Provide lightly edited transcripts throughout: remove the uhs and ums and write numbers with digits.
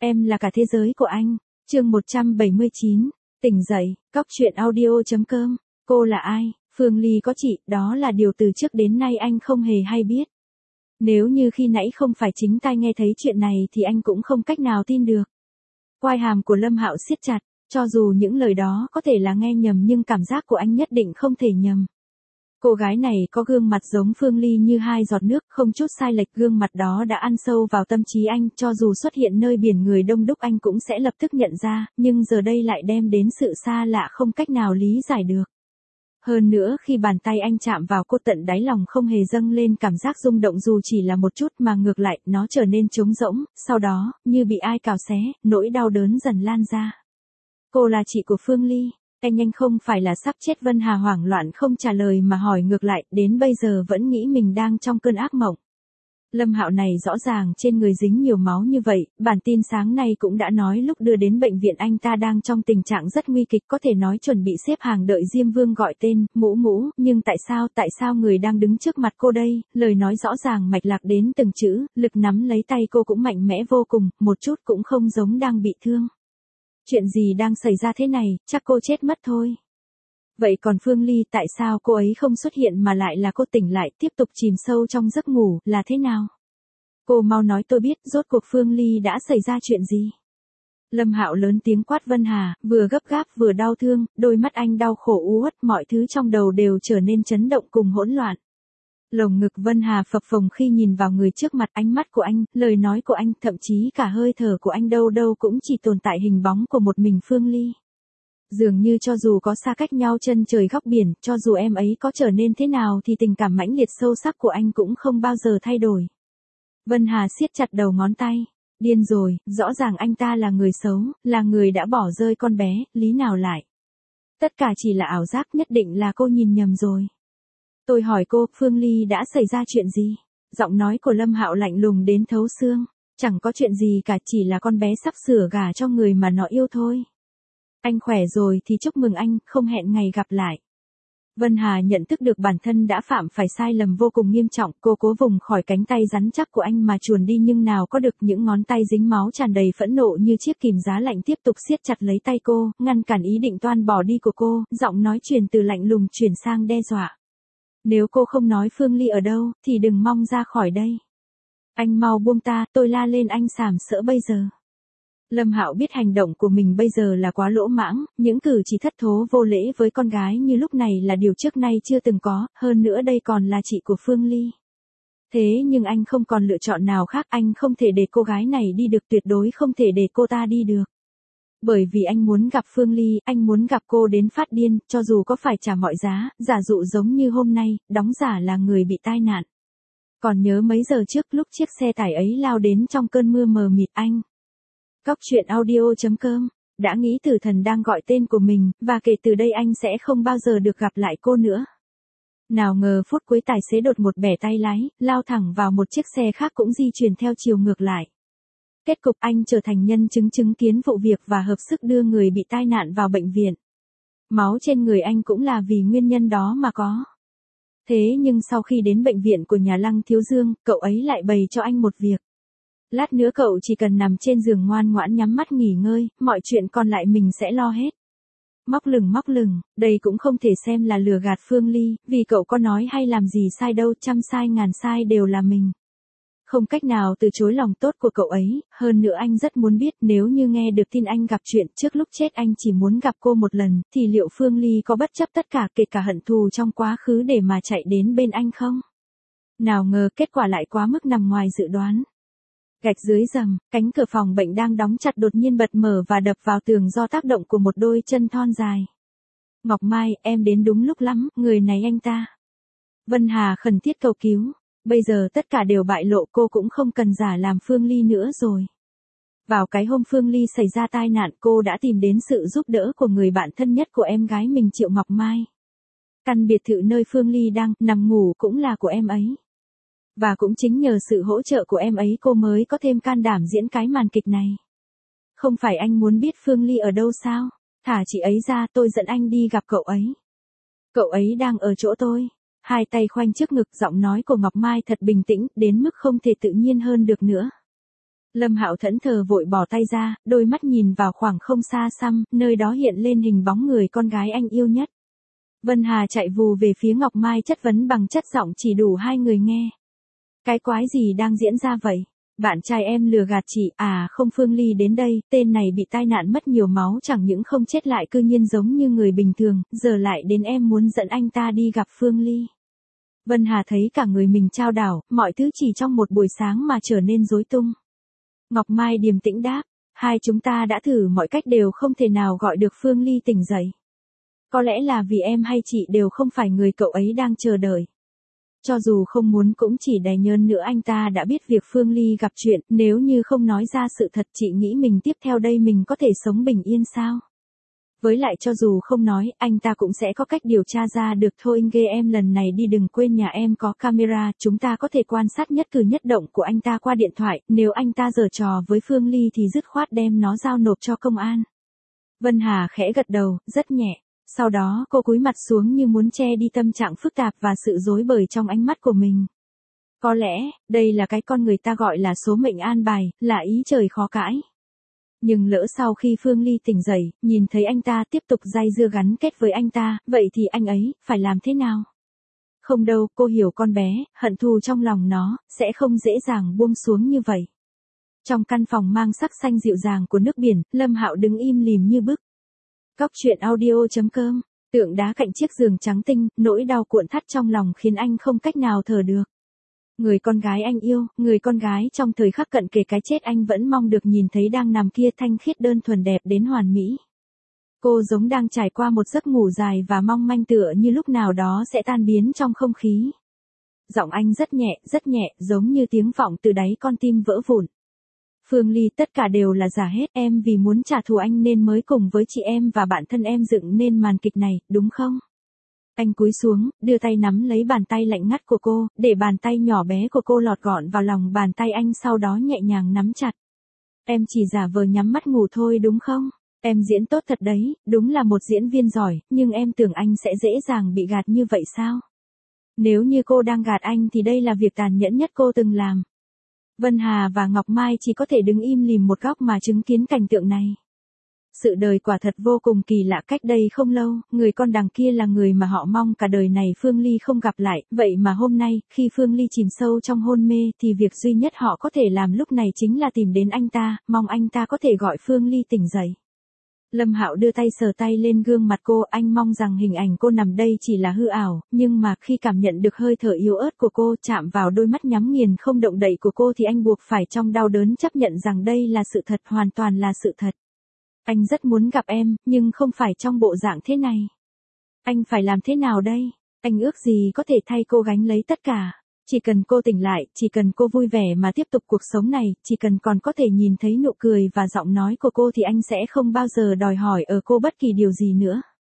Em là cả thế giới của anh. Chương 179. Tỉnh dậy, cóc truyện audio.com. Cô là ai? Phương Ly có chị, đó là điều từ trước đến nay anh không hề hay biết. Nếu như khi nãy không phải chính tai nghe thấy chuyện này thì anh cũng không cách nào tin được. Quai hàm của Lâm Hạo siết chặt, cho dù những lời đó có thể là nghe nhầm nhưng cảm giác của anh nhất định không thể nhầm. Cô gái này có gương mặt giống Phương Ly như hai giọt nước, không chút sai lệch, gương mặt đó đã ăn sâu vào tâm trí anh, cho dù xuất hiện nơi biển người đông đúc anh cũng sẽ lập tức nhận ra, nhưng giờ đây lại đem đến sự xa lạ không cách nào lý giải được. Hơn nữa khi bàn tay anh chạm vào cô, tận đáy lòng không hề dâng lên cảm giác rung động dù chỉ là một chút, mà ngược lại, nó trở nên trống rỗng, sau đó, như bị ai cào xé, nỗi đau đớn dần lan ra. Cô là chị của Phương Ly. Anh không phải là sắp chết. Vân Hà hoảng loạn không trả lời mà hỏi ngược lại, đến bây giờ vẫn nghĩ mình đang trong cơn ác mộng. Lâm Hạo này rõ ràng trên người dính nhiều máu như vậy, bản tin sáng nay cũng đã nói lúc đưa đến bệnh viện anh ta đang trong tình trạng rất nguy kịch, có thể nói chuẩn bị xếp hàng đợi Diêm Vương gọi tên, Mũ, nhưng tại sao người đang đứng trước mặt cô đây, lời nói rõ ràng mạch lạc đến từng chữ, lực nắm lấy tay cô cũng mạnh mẽ vô cùng, một chút cũng không giống đang bị thương. Chuyện gì đang xảy ra thế này, chắc cô chết mất thôi. Vậy còn Phương Ly, tại sao cô ấy không xuất hiện mà lại là cô tỉnh lại tiếp tục chìm sâu trong giấc ngủ, là thế nào? Cô mau nói tôi biết, rốt cuộc Phương Ly đã xảy ra chuyện gì? Lâm Hạo lớn tiếng quát Vân Hà, vừa gấp gáp vừa đau thương, đôi mắt anh đau khổ u uất, mọi thứ trong đầu đều trở nên chấn động cùng hỗn loạn. Lồng ngực Vân Hà phập phồng khi nhìn vào người trước mặt, ánh mắt của anh, lời nói của anh, thậm chí cả hơi thở của anh đâu cũng chỉ tồn tại hình bóng của một mình Phương Ly. Dường như cho dù có xa cách nhau chân trời góc biển, cho dù em ấy có trở nên thế nào thì tình cảm mãnh liệt sâu sắc của anh cũng không bao giờ thay đổi. Vân Hà siết chặt đầu ngón tay. Điên rồi, rõ ràng anh ta là người xấu, là người đã bỏ rơi con bé, lý nào lại. Tất cả chỉ là ảo giác, nhất định là cô nhìn nhầm rồi. Tôi hỏi cô, Phương Ly đã xảy ra chuyện gì? Giọng nói của Lâm Hạo lạnh lùng đến thấu xương. Chẳng có chuyện gì cả, chỉ là con bé sắp sửa gả cho người mà nó yêu thôi. Anh khỏe rồi thì chúc mừng anh, không hẹn ngày gặp lại. Vân Hà nhận thức được bản thân đã phạm phải sai lầm vô cùng nghiêm trọng, cô cố vùng khỏi cánh tay rắn chắc của anh mà chuồn đi, nhưng nào có được, những ngón tay dính máu tràn đầy phẫn nộ như chiếc kìm giá lạnh tiếp tục siết chặt lấy tay cô, ngăn cản ý định toan bỏ đi của cô, giọng nói truyền từ lạnh lùng chuyển sang đe dọa. Nếu cô không nói Phương Ly ở đâu, thì đừng mong ra khỏi đây. Anh mau buông ta, tôi la lên anh sàm sỡ bây giờ. Lâm Hạo biết hành động của mình bây giờ là quá lỗ mãng, những cử chỉ thất thố vô lễ với con gái như lúc này là điều trước nay chưa từng có, hơn nữa đây còn là chị của Phương Ly. Thế nhưng anh không còn lựa chọn nào khác, anh không thể để cô gái này đi được, tuyệt đối không thể để cô ta đi được. Bởi vì anh muốn gặp Phương Ly, anh muốn gặp cô đến phát điên, cho dù có phải trả mọi giá, giả dụ giống như hôm nay, đóng giả là người bị tai nạn. Còn nhớ mấy giờ trước lúc chiếc xe tải ấy lao đến trong cơn mưa mờ mịt anh. Cóc truyện audio.com, đã nghĩ tử thần đang gọi tên của mình, và kể từ đây anh sẽ không bao giờ được gặp lại cô nữa. Nào ngờ phút cuối tài xế đột ngột bẻ tay lái, lao thẳng vào một chiếc xe khác cũng di chuyển theo chiều ngược lại. Kết cục anh trở thành nhân chứng chứng kiến vụ việc và hợp sức đưa người bị tai nạn vào bệnh viện. Máu trên người anh cũng là vì nguyên nhân đó mà có. Thế nhưng sau khi đến bệnh viện của nhà Lăng Thiếu Dương, cậu ấy lại bày cho anh một việc. Lát nữa cậu chỉ cần nằm trên giường ngoan ngoãn nhắm mắt nghỉ ngơi, mọi chuyện còn lại mình sẽ lo hết. Móc lửng, đây cũng không thể xem là lừa gạt Phương Ly, vì cậu có nói hay làm gì sai đâu, trăm sai ngàn sai đều là mình. Không cách nào từ chối lòng tốt của cậu ấy, hơn nữa anh rất muốn biết nếu như nghe được tin anh gặp chuyện trước lúc chết anh chỉ muốn gặp cô một lần, thì liệu Phương Ly có bất chấp tất cả kể cả hận thù trong quá khứ để mà chạy đến bên anh không? Nào ngờ kết quả lại quá mức nằm ngoài dự đoán. Gạch dưới rầm, cánh cửa phòng bệnh đang đóng chặt đột nhiên bật mở và đập vào tường do tác động của một đôi chân thon dài. Ngọc Mai, em đến đúng lúc lắm, người này anh ta. Vân Hà khẩn thiết cầu cứu. Bây giờ tất cả đều bại lộ, cô cũng không cần giả làm Phương Ly nữa rồi. Vào cái hôm Phương Ly xảy ra tai nạn, cô đã tìm đến sự giúp đỡ của người bạn thân nhất của em gái mình, Triệu Ngọc Mai. Căn biệt thự nơi Phương Ly đang nằm ngủ cũng là của em ấy. Và cũng chính nhờ sự hỗ trợ của em ấy cô mới có thêm can đảm diễn cái màn kịch này. Không phải anh muốn biết Phương Ly ở đâu sao? Thả chị ấy ra, tôi dẫn anh đi gặp cậu ấy. Cậu ấy đang ở chỗ tôi. Hai tay khoanh trước ngực, giọng nói của Ngọc Mai thật bình tĩnh, đến mức không thể tự nhiên hơn được nữa. Lâm Hạo thẫn thờ vội bỏ tay ra, đôi mắt nhìn vào khoảng không xa xăm, nơi đó hiện lên hình bóng người con gái anh yêu nhất. Vân Hà chạy vù về phía Ngọc Mai chất vấn bằng chất giọng chỉ đủ hai người nghe. Cái quái gì đang diễn ra vậy? Bạn trai em lừa gạt chị, à không, Phương Ly đến đây, tên này bị tai nạn mất nhiều máu chẳng những không chết lại cư nhiên giống như người bình thường, giờ lại đến em muốn dẫn anh ta đi gặp Phương Ly. Vân Hà thấy cả người mình chao đảo, mọi thứ chỉ trong một buổi sáng mà trở nên rối tung. Ngọc Mai điềm tĩnh đáp, hai chúng ta đã thử mọi cách đều không thể nào gọi được Phương Ly tỉnh dậy. Có lẽ là vì em hay chị đều không phải người cậu ấy đang chờ đợi. Cho dù không muốn cũng chỉ đè nhơn nữa anh ta đã biết việc Phương Ly gặp chuyện, nếu như không nói ra sự thật chị nghĩ mình tiếp theo đây mình có thể sống bình yên sao? Với lại cho dù không nói, anh ta cũng sẽ có cách điều tra ra được thôi. Ghê em lần này đi đừng quên nhà em có camera, chúng ta có thể quan sát nhất cử nhất động của anh ta qua điện thoại, nếu anh ta giở trò với Phương Ly thì dứt khoát đem nó giao nộp cho công an. Vân Hà khẽ gật đầu, rất nhẹ. Sau đó cô cúi mặt xuống như muốn che đi tâm trạng phức tạp và sự rối bời trong ánh mắt của mình. Có lẽ, đây là cái con người ta gọi là số mệnh an bài, là ý trời khó cãi. Nhưng lỡ sau khi Phương Ly tỉnh dậy, nhìn thấy anh ta tiếp tục dây dưa gắn kết với anh ta, vậy thì anh ấy, phải làm thế nào? Không đâu, cô hiểu con bé, hận thù trong lòng nó, sẽ không dễ dàng buông xuống như vậy. Trong căn phòng mang sắc xanh dịu dàng của nước biển, Lâm Hạo đứng im lìm như bức. Cóc truyện audio.com, tượng đá cạnh chiếc giường trắng tinh, nỗi đau cuộn thắt trong lòng khiến anh không cách nào thở được. Người con gái anh yêu, người con gái trong thời khắc cận kề cái chết anh vẫn mong được nhìn thấy đang nằm kia thanh khiết đơn thuần đẹp đến hoàn mỹ. Cô giống đang trải qua một giấc ngủ dài và mong manh tựa như lúc nào đó sẽ tan biến trong không khí. Giọng anh rất nhẹ, giống như tiếng vọng từ đáy con tim vỡ vụn. Phương Ly, tất cả đều là giả hết, em vì muốn trả thù anh nên mới cùng với chị em và bạn thân em dựng nên màn kịch này, đúng không? Anh cúi xuống, đưa tay nắm lấy bàn tay lạnh ngắt của cô, để bàn tay nhỏ bé của cô lọt gọn vào lòng bàn tay anh, sau đó nhẹ nhàng nắm chặt. Em chỉ giả vờ nhắm mắt ngủ thôi đúng không? Em diễn tốt thật đấy, đúng là một diễn viên giỏi, nhưng em tưởng anh sẽ dễ dàng bị gạt như vậy sao? Nếu như cô đang gạt anh thì đây là việc tàn nhẫn nhất cô từng làm. Vân Hà và Ngọc Mai chỉ có thể đứng im lìm một góc mà chứng kiến cảnh tượng này. Sự đời quả thật vô cùng kỳ lạ. Cách đây không lâu, người con đằng kia là người mà họ mong cả đời này Phương Ly không gặp lại, vậy mà hôm nay, khi Phương Ly chìm sâu trong hôn mê thì việc duy nhất họ có thể làm lúc này chính là tìm đến anh ta, mong anh ta có thể gọi Phương Ly tỉnh dậy. Lâm Hạo đưa tay sờ tay lên gương mặt cô, anh mong rằng hình ảnh cô nằm đây chỉ là hư ảo, nhưng mà khi cảm nhận được hơi thở yếu ớt của cô chạm vào đôi mắt nhắm nghiền không động đậy của cô thì anh buộc phải trong đau đớn chấp nhận rằng đây là sự thật, hoàn toàn là sự thật. Anh rất muốn gặp em, nhưng không phải trong bộ dạng thế này. Anh phải làm thế nào đây? Anh ước gì có thể thay cô gánh lấy tất cả. Chỉ cần cô tỉnh lại, chỉ cần cô vui vẻ mà tiếp tục cuộc sống này, chỉ cần còn có thể nhìn thấy nụ cười và giọng nói của cô thì anh sẽ không bao giờ đòi hỏi ở cô bất kỳ điều gì nữa.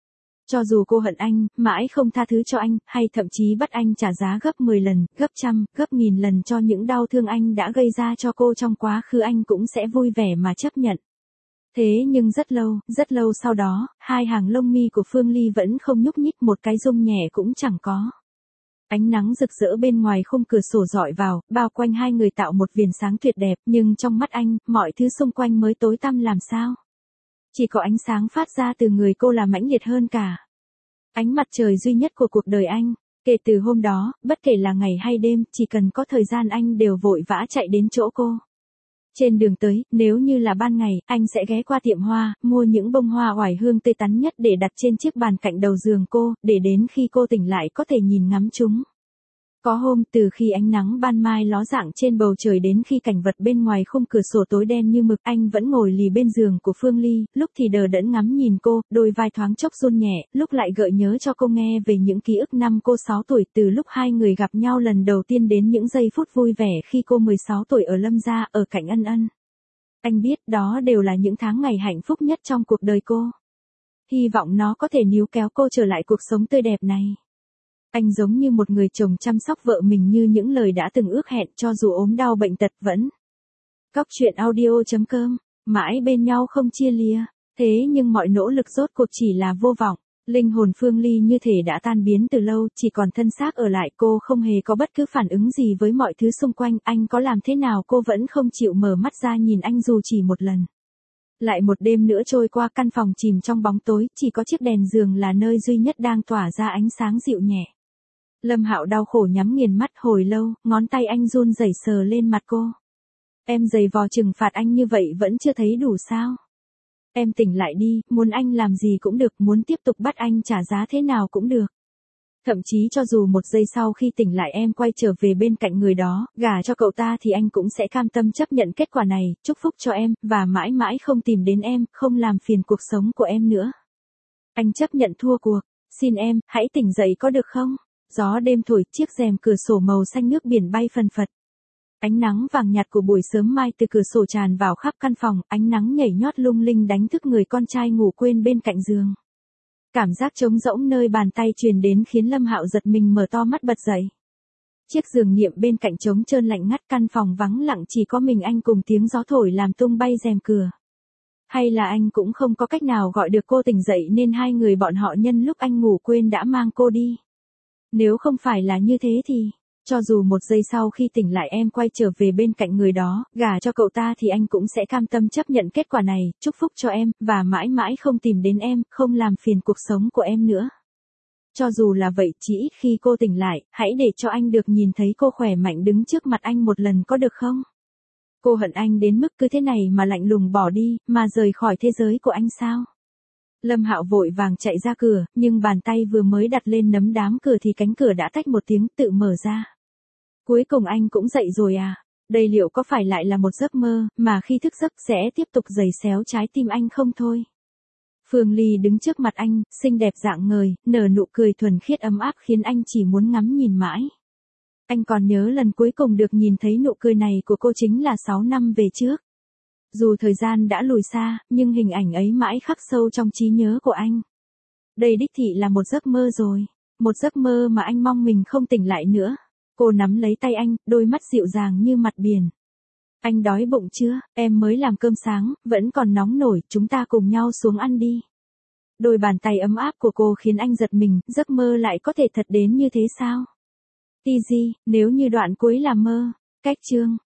Cho dù cô hận anh, mãi không tha thứ cho anh, hay thậm chí bắt anh trả giá gấp 10 lần, gấp trăm, gấp nghìn lần cho những đau thương anh đã gây ra cho cô trong quá khứ, anh cũng sẽ vui vẻ mà chấp nhận. Thế nhưng rất lâu sau đó, hai hàng lông mi của Phương Ly vẫn không nhúc nhích, một cái rung nhẹ cũng chẳng có. Ánh nắng rực rỡ bên ngoài khung cửa sổ rọi vào, bao quanh hai người tạo một viền sáng tuyệt đẹp, nhưng trong mắt anh, mọi thứ xung quanh mới tối tăm làm sao. Chỉ có ánh sáng phát ra từ người cô là mãnh liệt hơn cả. Ánh mặt trời duy nhất của cuộc đời anh. Kể từ hôm đó, bất kể là ngày hay đêm, chỉ cần có thời gian anh đều vội vã chạy đến chỗ cô. Trên đường tới, nếu như là ban ngày, anh sẽ ghé qua tiệm hoa, mua những bông hoa oải hương tươi tắn nhất để đặt trên chiếc bàn cạnh đầu giường cô, để đến khi cô tỉnh lại có thể nhìn ngắm chúng. Có hôm, từ khi ánh nắng ban mai ló dạng trên bầu trời đến khi cảnh vật bên ngoài khung cửa sổ tối đen như mực, anh vẫn ngồi lì bên giường của Phương Ly, lúc thì đờ đẫn ngắm nhìn cô, đôi vai thoáng chốc run nhẹ, lúc lại gợi nhớ cho cô nghe về những ký ức năm cô 6 tuổi, từ lúc hai người gặp nhau lần đầu tiên đến những giây phút vui vẻ khi cô 16 tuổi ở Lâm gia, ở cạnh Ân Ân. Anh biết đó đều là những tháng ngày hạnh phúc nhất trong cuộc đời cô. Hy vọng nó có thể níu kéo cô trở lại cuộc sống tươi đẹp này. Anh giống như một người chồng chăm sóc vợ mình như những lời đã từng ước hẹn, cho dù ốm đau bệnh tật vẫn. Cóc truyện audio.com, mãi bên nhau không chia lìa. Thế nhưng mọi nỗ lực rốt cuộc chỉ là vô vọng. Linh hồn Phương Ly như thể đã tan biến từ lâu, chỉ còn thân xác ở lại, cô không hề có bất cứ phản ứng gì với mọi thứ xung quanh, anh có làm thế nào cô vẫn không chịu mở mắt ra nhìn anh dù chỉ một lần. Lại một đêm nữa trôi qua, căn phòng chìm trong bóng tối, chỉ có chiếc đèn giường là nơi duy nhất đang tỏa ra ánh sáng dịu nhẹ. Lâm Hạo đau khổ nhắm nghiền mắt hồi lâu, ngón tay anh run rẩy sờ lên mặt cô. Em giày vò trừng phạt anh như vậy vẫn chưa thấy đủ sao? Em tỉnh lại đi, muốn anh làm gì cũng được, muốn tiếp tục bắt anh trả giá thế nào cũng được. Thậm chí cho dù một giây sau khi tỉnh lại em quay trở về bên cạnh người đó, gả cho cậu ta thì anh cũng sẽ cam tâm chấp nhận kết quả này, chúc phúc cho em, và mãi mãi không tìm đến em, không làm phiền cuộc sống của em nữa. Anh chấp nhận thua cuộc, xin em, hãy tỉnh dậy có được không? Gió đêm thổi, chiếc rèm cửa sổ màu xanh nước biển bay phần phật. Ánh nắng vàng nhạt của buổi sớm mai từ cửa sổ tràn vào khắp căn phòng, ánh nắng nhảy nhót lung linh đánh thức người con trai ngủ quên bên cạnh giường. Cảm giác trống rỗng nơi bàn tay truyền đến khiến Lâm Hạo giật mình mở to mắt bật dậy. Chiếc giường niệm bên cạnh trống trơn lạnh ngắt, căn phòng vắng lặng chỉ có mình anh cùng tiếng gió thổi làm tung bay rèm cửa. Hay là anh cũng không có cách nào gọi được cô tỉnh dậy nên hai người bọn họ nhân lúc anh ngủ quên đã mang cô đi. Nếu không phải là như thế thì, cho dù một giây sau khi tỉnh lại em quay trở về bên cạnh người đó, gả cho cậu ta thì anh cũng sẽ cam tâm chấp nhận kết quả này, chúc phúc cho em, và mãi mãi không tìm đến em, không làm phiền cuộc sống của em nữa. Cho dù là vậy, chỉ ít khi cô tỉnh lại, hãy để cho anh được nhìn thấy cô khỏe mạnh đứng trước mặt anh một lần có được không? Cô hận anh đến mức cứ thế này mà lạnh lùng bỏ đi, mà rời khỏi thế giới của anh sao? Lâm Hạo vội vàng chạy ra cửa, nhưng bàn tay vừa mới đặt lên nấm đám cửa thì cánh cửa đã tách một tiếng tự mở ra. Cuối cùng anh cũng dậy rồi à? Đây liệu có phải lại là một giấc mơ, mà khi thức giấc sẽ tiếp tục giày xéo trái tim anh không thôi? Phương Ly đứng trước mặt anh, xinh đẹp rạng ngời, nở nụ cười thuần khiết ấm áp khiến anh chỉ muốn ngắm nhìn mãi. Anh còn nhớ lần cuối cùng được nhìn thấy nụ cười này của cô chính là 6 năm về trước. Dù thời gian đã lùi xa, nhưng hình ảnh ấy mãi khắc sâu trong trí nhớ của anh. Đây đích thị là một giấc mơ rồi. Một giấc mơ mà anh mong mình không tỉnh lại nữa. Cô nắm lấy tay anh, đôi mắt dịu dàng như mặt biển. Anh đói bụng chưa? Em mới làm cơm sáng, vẫn còn nóng nổi, chúng ta cùng nhau xuống ăn đi. Đôi bàn tay ấm áp của cô khiến anh giật mình, giấc mơ lại có thể thật đến như thế sao? TG, nếu như đoạn cuối là mơ. Cách chương